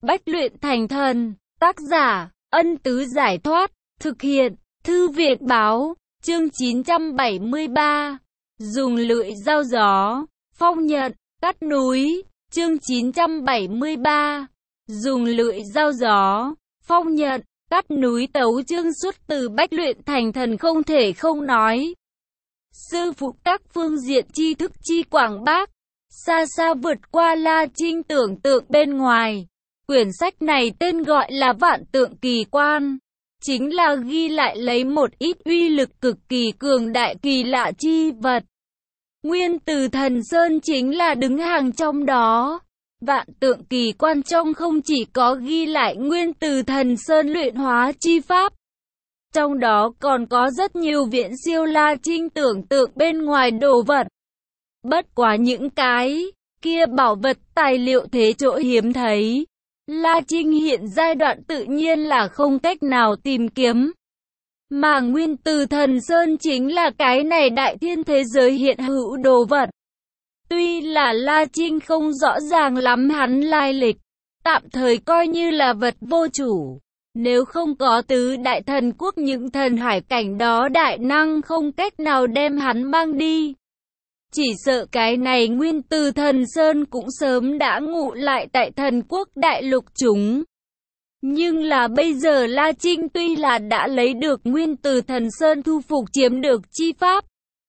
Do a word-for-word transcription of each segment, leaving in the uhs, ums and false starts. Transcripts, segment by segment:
Bách luyện thành thần. Tác giả, Ân Tứ Giải Thoát. Thực hiện, Thư Viện Báo. Chương chín trăm bảy mươi ba. Dùng lưỡi dao gió. Phong nhận, cắt núi. Chương chín trăm bảy mươi ba. Dùng lưỡi dao gió. Phong nhận, cắt núi. Tấu chương xuất từ Bách luyện thành thần không thể không nói. Sư phụ các phương diện tri thức chi quảng bác, xa xa vượt qua La Trinh tưởng tượng bên ngoài. Quyển sách này tên gọi là Vạn Tượng Kỳ Quan, chính là ghi lại lấy một ít uy lực cực kỳ cường đại kỳ lạ chi vật. Nguyên Từ Thần Sơn chính là đứng hàng trong đó. Vạn Tượng Kỳ Quan trong không chỉ có ghi lại Nguyên Từ Thần Sơn luyện hóa chi pháp, trong đó còn có rất nhiều viễn siêu La Trinh tưởng tượng bên ngoài đồ vật. Bất quá những cái kia bảo vật tài liệu thế chỗ hiếm thấy, La Trinh hiện giai đoạn tự nhiên là không cách nào tìm kiếm. Mà Nguyên Từ Thần Sơn chính là cái này đại thiên thế giới hiện hữu đồ vật. Tuy là La Trinh không rõ ràng lắm hắn lai lịch, tạm thời coi như là vật vô chủ. Nếu không có tứ đại thần quốc những thần hải cảnh đó đại năng không cách nào đem hắn mang đi. Chỉ sợ cái này Nguyên Từ Thần Sơn cũng sớm đã ngụ lại tại thần quốc đại lục chúng. Nhưng là bây giờ La Trinh tuy là đã lấy được Nguyên Từ Thần Sơn thu phục chiếm được chi pháp,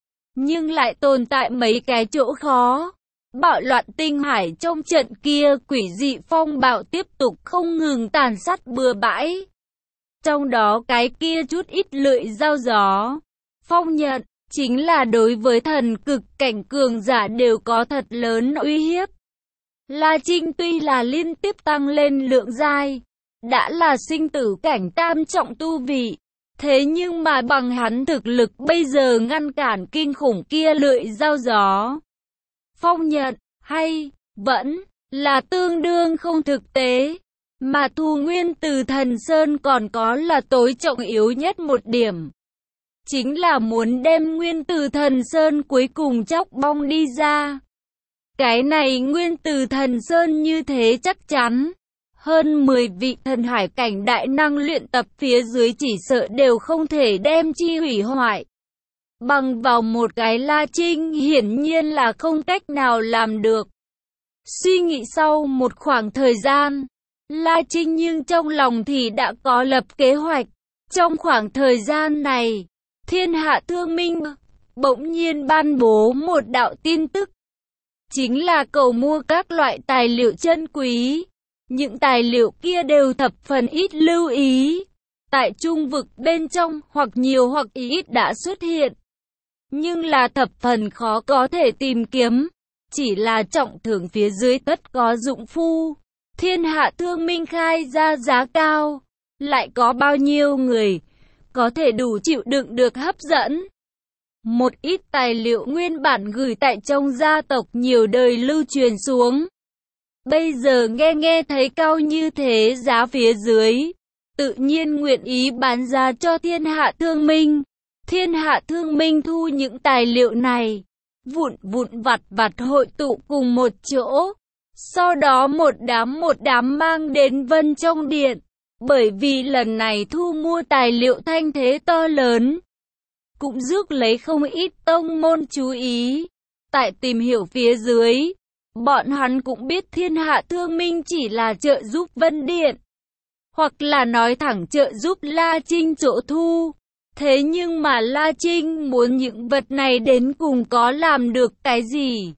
nhưng lại tồn tại mấy cái chỗ khó. Bạo loạn tinh hải trong trận kia quỷ dị phong bạo tiếp tục không ngừng tàn sát bừa bãi. Trong đó cái kia chút ít lưỡi dao gió, phong nhận, chính là đối với thần cực cảnh cường giả đều có thật lớn uy hiếp. La Trinh tuy là liên tiếp tăng lên lượng giai, đã là sinh tử cảnh tam trọng tu vị, thế nhưng mà bằng hắn thực lực bây giờ ngăn cản kinh khủng kia lưỡi dao gió, phong nhận, hay vẫn là tương đương không thực tế. Mà thu Nguyên Từ Thần Sơn còn có là tối trọng yếu nhất một điểm, chính là muốn đem Nguyên Từ Thần Sơn cuối cùng chóc bong đi ra. Cái này Nguyên Từ Thần Sơn như thế chắc chắn, hơn mười vị thần hải cảnh đại năng luyện tập phía dưới chỉ sợ đều không thể đem chi hủy hoại. Bằng vào một cái La Trinh hiển nhiên là không cách nào làm được. Suy nghĩ sau một khoảng thời gian, La Trinh nhưng trong lòng thì đã có lập kế hoạch. Trong khoảng thời gian này, Thiên Hạ Thương Minh bỗng nhiên ban bố một đạo tin tức, chính là cầu mua các loại tài liệu chân quý. Những tài liệu kia đều thập phần ít lưu ý, tại trung vực bên trong hoặc nhiều hoặc ít đã xuất hiện, nhưng là thập phần khó có thể tìm kiếm. Chỉ là trọng thưởng phía dưới tất có dụng phu. Thiên Hạ Thương Minh khai ra giá cao, lại có bao nhiêu người có thể đủ chịu đựng được hấp dẫn. Một ít tài liệu nguyên bản gửi tại trong gia tộc nhiều đời lưu truyền xuống, bây giờ nghe nghe thấy cao như thế giá phía dưới, tự nhiên nguyện ý bán ra cho Thiên Hạ Thương Minh. Thiên Hạ Thương Minh thu những tài liệu này, vụn vụn vặt vặt hội tụ cùng một chỗ, sau đó một đám một đám mang đến Vân trong điện. Bởi vì lần này thu mua tài liệu thanh thế to lớn, cũng rước lấy không ít tông môn chú ý. Tại tìm hiểu phía dưới, bọn hắn cũng biết Thiên Hạ Thương Minh chỉ là trợ giúp Vân Điện, hoặc là nói thẳng trợ giúp La Trinh chỗ thu. Thế nhưng mà La Trinh muốn những vật này đến cùng có làm được cái gì?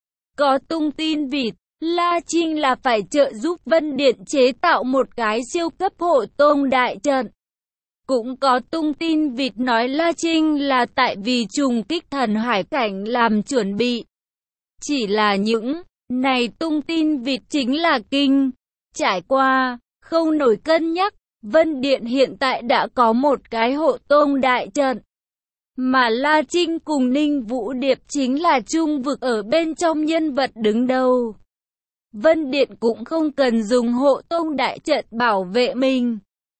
Có tung tin vịt, La Trinh là phải trợ giúp Vân Điện chế tạo một cái siêu cấp hộ tông đại trận. Cũng có tung tin vịt nói La Trinh là tại vì trùng kích thần hải cảnh làm chuẩn bị. Chỉ là những này tung tin vịt chính là kinh. Trải qua, không nổi cân nhắc, Vân Điện hiện tại đã có một cái hộ tông đại trận. Mà La Trinh cùng Ninh Vũ Điệp chính là trung vực ở bên trong nhân vật đứng đầu. Vân Điện cũng không cần dùng hộ tông đại trận bảo vệ mình.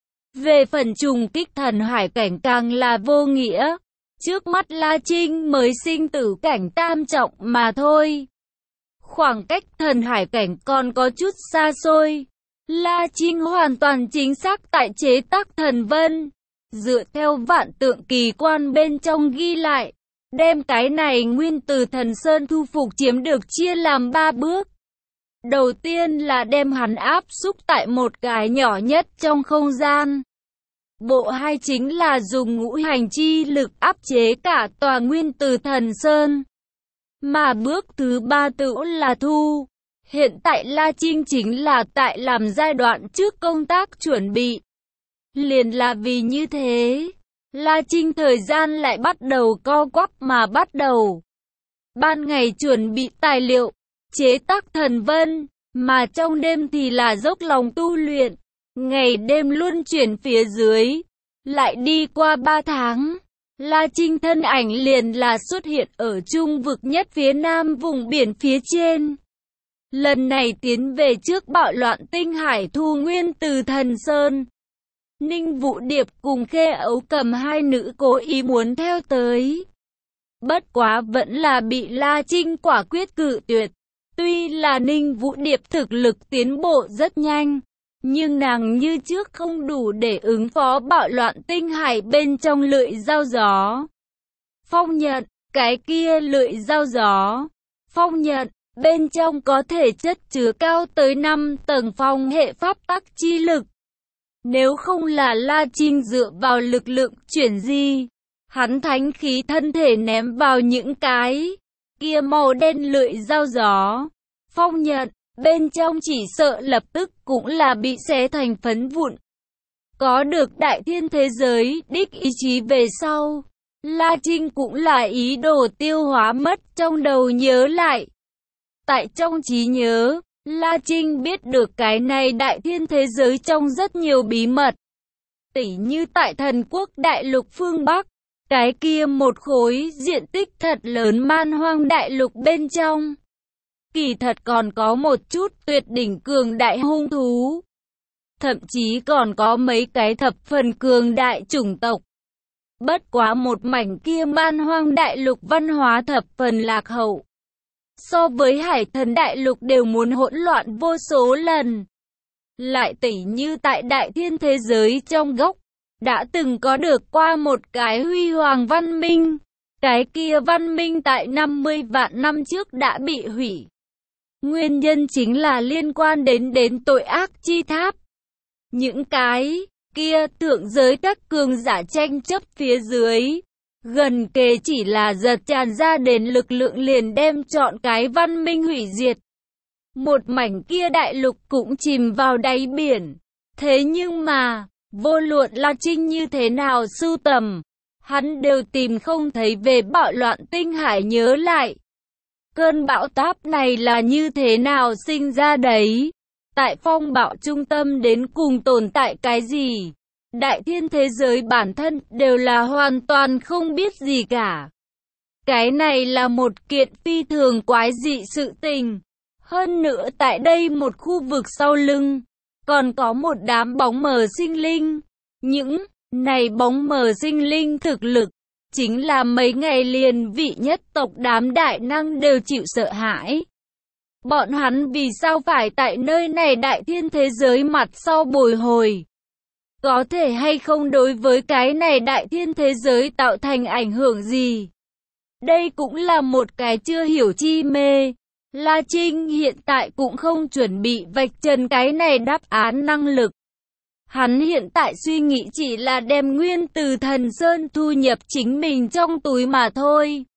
Về phần trùng kích thần hải cảnh càng là vô nghĩa. Trước mắt La Trinh mới sinh tử cảnh tam trọng mà thôi. Khoảng cách thần hải cảnh còn có chút xa xôi. La Trinh hoàn toàn chính xác tại chế tác thần vân. Dựa theo vạn tượng kỳ quan bên trong ghi lại, đem cái này nguyên từ thần sơn thu phục chiếm được chia làm ba bước. Đầu tiên là đem hắn áp xúc tại một cái nhỏ nhất trong không gian. Bộ hai chính là dùng ngũ hành chi lực áp chế cả tòa nguyên từ thần sơn. Mà bước thứ ba tự là thu. Hiện tại La Trinh chính là tại làm giai đoạn trước công tác chuẩn bị. Liền là vì như thế, La Trinh thời gian lại bắt đầu co quắp mà bắt đầu. Ban ngày chuẩn bị tài liệu, chế tác thần vân, mà trong đêm thì là dốc lòng tu luyện. Ngày đêm luân chuyển phía dưới, lại đi qua ba tháng, La Trinh thân ảnh liền là xuất hiện ở trung vực nhất phía nam vùng biển phía trên. Lần này tiến về trước bạo loạn tinh hải thu nguyên từ thần sơn. Ninh Vũ Điệp cùng Khê Ấu Cầm hai nữ cố ý muốn theo tới. Bất quá vẫn là bị La Trinh quả quyết cự tuyệt. Tuy là Ninh Vũ Điệp thực lực tiến bộ rất nhanh, nhưng nàng như trước không đủ để ứng phó bạo loạn tinh hải bên trong lưỡi dao gió. Phong nhận, cái kia lưỡi dao gió. Phong nhận, bên trong có thể chất chứa cao tới năm tầng phong hệ pháp tắc chi lực. Nếu không là La Trinh dựa vào lực lượng chuyển di, hắn thánh khí thân thể ném vào những cái kia màu đen lưỡi dao gió. Phong nhận, bên trong chỉ sợ lập tức cũng là bị xé thành phấn vụn. Có được đại thiên thế giới đích ý chí về sau, La Trinh cũng là ý đồ tiêu hóa mất trong đầu nhớ lại. Tại trong trí nhớ, La Trinh biết được cái này đại thiên thế giới trong rất nhiều bí mật. Tỉ như tại thần quốc đại lục phương Bắc, cái kia một khối diện tích thật lớn man hoang đại lục bên trong. Kỳ thật còn có một chút tuyệt đỉnh cường đại hung thú. Thậm chí còn có mấy cái thập phần cường đại chủng tộc. Bất quá một mảnh kia man hoang đại lục văn hóa thập phần lạc hậu. So với hải thần đại lục đều muốn hỗn loạn vô số lần. Lại tỉ như tại đại thiên thế giới trong góc, đã từng có được qua một cái huy hoàng văn minh. Cái kia văn minh tại năm mươi vạn năm trước đã bị hủy. Nguyên nhân chính là liên quan đến đến tội ác chi tháp. Những cái kia thượng giới các cường giả tranh chấp phía dưới, gần kề chỉ là giật tràn ra đến lực lượng liền đem trọn cái văn minh hủy diệt. Một mảnh kia đại lục cũng chìm vào đáy biển. Thế nhưng mà, vô luận La Trinh như thế nào sưu tầm, hắn đều tìm không thấy về bạo loạn tinh hải nhớ lại. Cơn bão táp này là như thế nào sinh ra đấy? Tại phong bạo trung tâm đến cùng tồn tại cái gì? Đại thiên thế giới bản thân đều là hoàn toàn không biết gì cả. Cái này là một kiện phi thường quái dị sự tình. Hơn nữa tại đây một khu vực sau lưng, còn có một đám bóng mờ sinh linh. Những này bóng mờ sinh linh thực lực, chính là mấy ngày liền vị nhất tộc đám đại năng đều chịu sợ hãi. Bọn hắn vì sao phải tại nơi này đại thiên thế giới mặt sau bồi hồi? Có thể hay không đối với cái này đại thiên thế giới tạo thành ảnh hưởng gì? Đây cũng là một cái chưa hiểu chi mê. La Trinh hiện tại cũng không chuẩn bị vạch trần cái này đáp án năng lực. Hắn hiện tại suy nghĩ chỉ là đem nguyên từ thần sơn thu nhập chính mình trong túi mà thôi.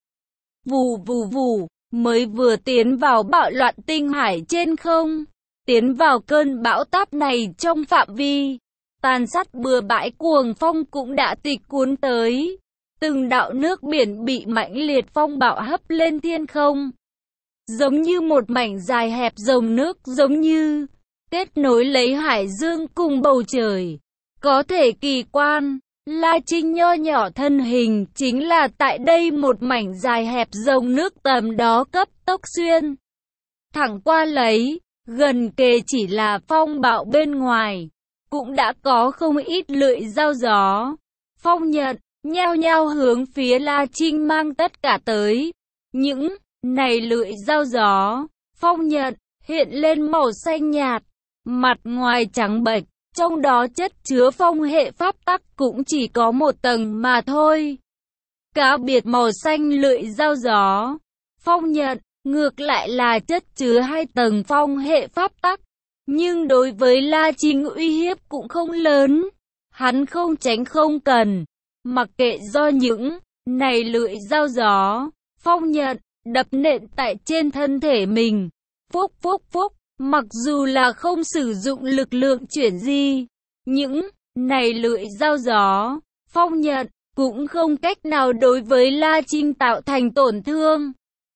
Vù vù vù, mới vừa tiến vào bạo loạn tinh hải trên không, tiến vào cơn bão táp này trong phạm vi, tàn sát bừa bãi cuồng phong cũng đã tịch cuốn tới. Từng đạo nước biển bị mãnh liệt phong bạo hấp lên thiên không. Giống như một mảnh dài hẹp dòng nước, giống như kết nối lấy hải dương cùng bầu trời. Có thể kỳ quan, La Trinh nho nhỏ thân hình chính là tại đây một mảnh dài hẹp dòng nước tầm đó cấp tốc xuyên thẳng qua lấy, gần kề chỉ là phong bạo bên ngoài, cũng đã có không ít lưỡi dao gió. Phong nhận, nhao nhao hướng phía La Trinh mang tất cả tới. Những này lưỡi dao gió, phong nhận, hiện lên màu xanh nhạt, mặt ngoài trắng bệch, trong đó chất chứa phong hệ pháp tắc cũng chỉ có một tầng mà thôi. Cá biệt màu xanh lưỡi dao gió, phong nhận, ngược lại là chất chứa hai tầng phong hệ pháp tắc. Nhưng đối với La Trinh uy hiếp cũng không lớn. Hắn không tránh không cần, mặc kệ do những này lưỡi dao gió, phong nhận, đập nện tại trên thân thể mình. Phúc phúc phúc, mặc dù là không sử dụng lực lượng chuyển di, những này lưỡi dao gió, phong nhận, cũng không cách nào đối với La Trinh tạo thành tổn thương.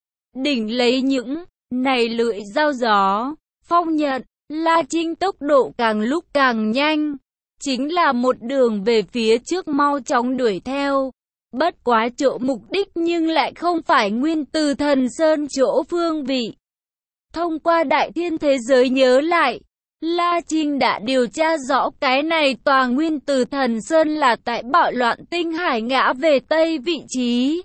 Đỉnh lấy những này lưỡi dao gió, phong nhận, La Trinh tốc độ càng lúc càng nhanh, chính là một đường về phía trước mau chóng đuổi theo. Bất quá chỗ mục đích nhưng lại không phải Nguyên Từ Thần Sơn chỗ phương vị. Thông qua Đại Thiên thế giới nhớ lại, La Trinh đã điều tra rõ cái này tòa Nguyên Từ Thần Sơn là tại bạo loạn tinh hải ngã về Tây vị trí.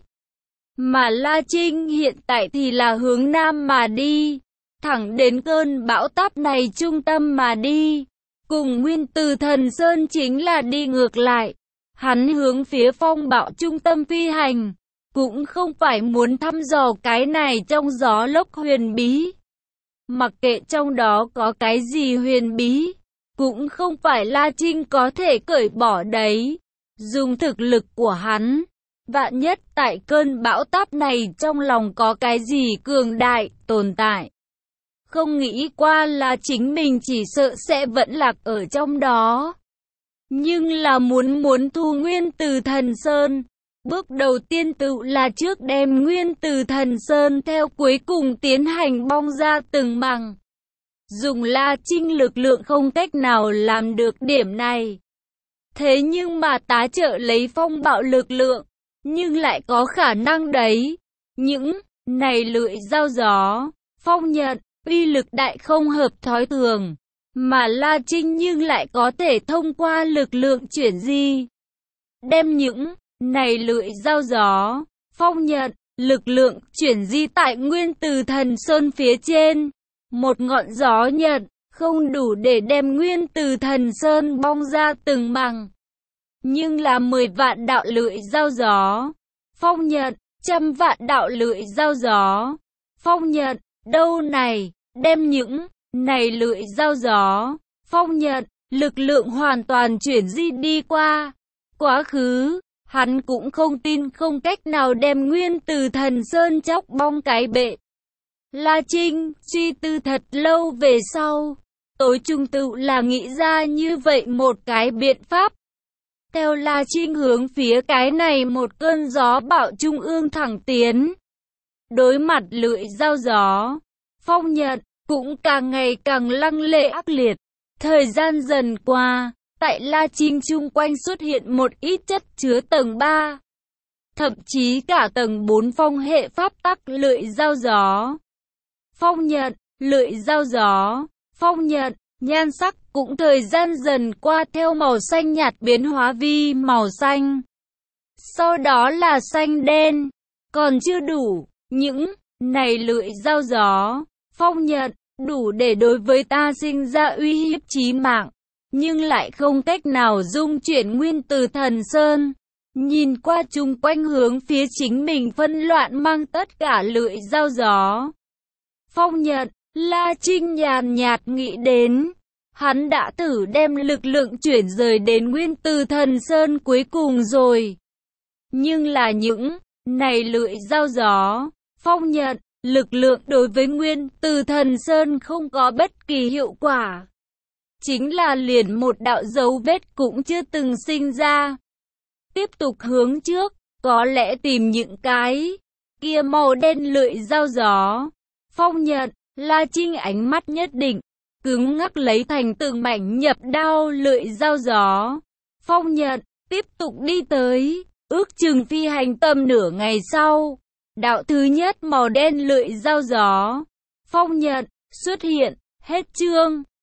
Mà La Trinh hiện tại thì là hướng Nam mà đi, thẳng đến cơn bão táp này trung tâm mà đi. Cùng Nguyên Từ Thần Sơn chính là đi ngược lại. Hắn hướng phía phong bạo trung tâm phi hành, cũng không phải muốn thăm dò cái này trong gió lốc huyền bí. Mặc kệ trong đó có cái gì huyền bí, cũng không phải La Trinh có thể cởi bỏ đấy. Dùng thực lực của hắn, vạn nhất tại cơn bão táp này trong lòng có cái gì cường đại tồn tại. Không nghĩ qua là chính mình chỉ sợ sẽ vẫn lạc ở trong đó. Nhưng là muốn muốn thu Nguyên Từ Thần Sơn, bước đầu tiên tự là trước đem Nguyên Từ Thần Sơn theo cuối cùng tiến hành bong ra từng mảng. Dùng La Trinh lực lượng không cách nào làm được điểm này. Thế nhưng mà tá trợ lấy phong bạo lực lượng, nhưng lại có khả năng đấy. Những này lưỡi dao gió, phong nhận, uy lực đại không hợp thói thường. Mà La Trinh nhưng lại có thể thông qua lực lượng chuyển di, đem những này lưỡi dao gió, phong nhận, lực lượng chuyển di tại Nguyên Từ Thần Sơn phía trên. Một ngọn gió nhận, không đủ để đem Nguyên Từ Thần Sơn bong ra từng mảng. Nhưng là mười vạn đạo lưỡi dao gió, phong nhận, trăm vạn đạo lưỡi dao gió, phong nhận, đâu này, đem những này lưỡi dao gió, phong nhận, lực lượng hoàn toàn chuyển di đi qua. Quá khứ, hắn cũng không tin không cách nào đem Nguyên Từ Thần Sơn chóc bong cái bệ. La Trinh suy tư thật lâu về sau, tối trung tự là nghĩ ra như vậy một cái biện pháp. Theo La Trinh hướng phía cái này một cơn gió bão trung ương thẳng tiến. Đối mặt lưỡi dao gió, phong nhận, cũng càng ngày càng lăng lệ ác liệt. Thời gian dần qua, tại La Trinh chung quanh xuất hiện một ít chất chứa tầng ba. Thậm chí cả tầng bốn phong hệ pháp tắc lưỡi dao gió. Phong nhận, lưỡi dao gió, phong nhận, nhan sắc cũng thời gian dần qua theo màu xanh nhạt biến hóa vi màu xanh. Sau đó là xanh đen, còn chưa đủ, những này lưỡi dao gió, phong nhận, đủ để đối với ta sinh ra uy hiếp chí mạng, nhưng lại không cách nào dung chuyển Nguyên Từ Thần Sơn. Nhìn qua chung quanh hướng phía chính mình phân loạn mang tất cả lưỡi dao gió, phong nhận, La Trinh nhàn nhạt nghĩ đến. Hắn đã thử đem lực lượng chuyển rời đến Nguyên Từ Thần Sơn cuối cùng rồi. Nhưng là những này lưỡi dao gió, phong nhận, lực lượng đối với Nguyên Từ Thần Sơn không có bất kỳ hiệu quả. Chính là liền một đạo dấu vết cũng chưa từng sinh ra. Tiếp tục hướng trước, có lẽ tìm những cái kia màu đen lưỡi dao gió, phong nhận, La Trinh ánh mắt nhất định, cứng ngắc lấy thành từng mảnh nhập đao lưỡi dao gió, phong nhận, tiếp tục đi tới, ước chừng phi hành tầm nửa ngày sau. Đạo thứ nhất màu đen lưỡi dao gió, phong nhận, xuất hiện, hết chương.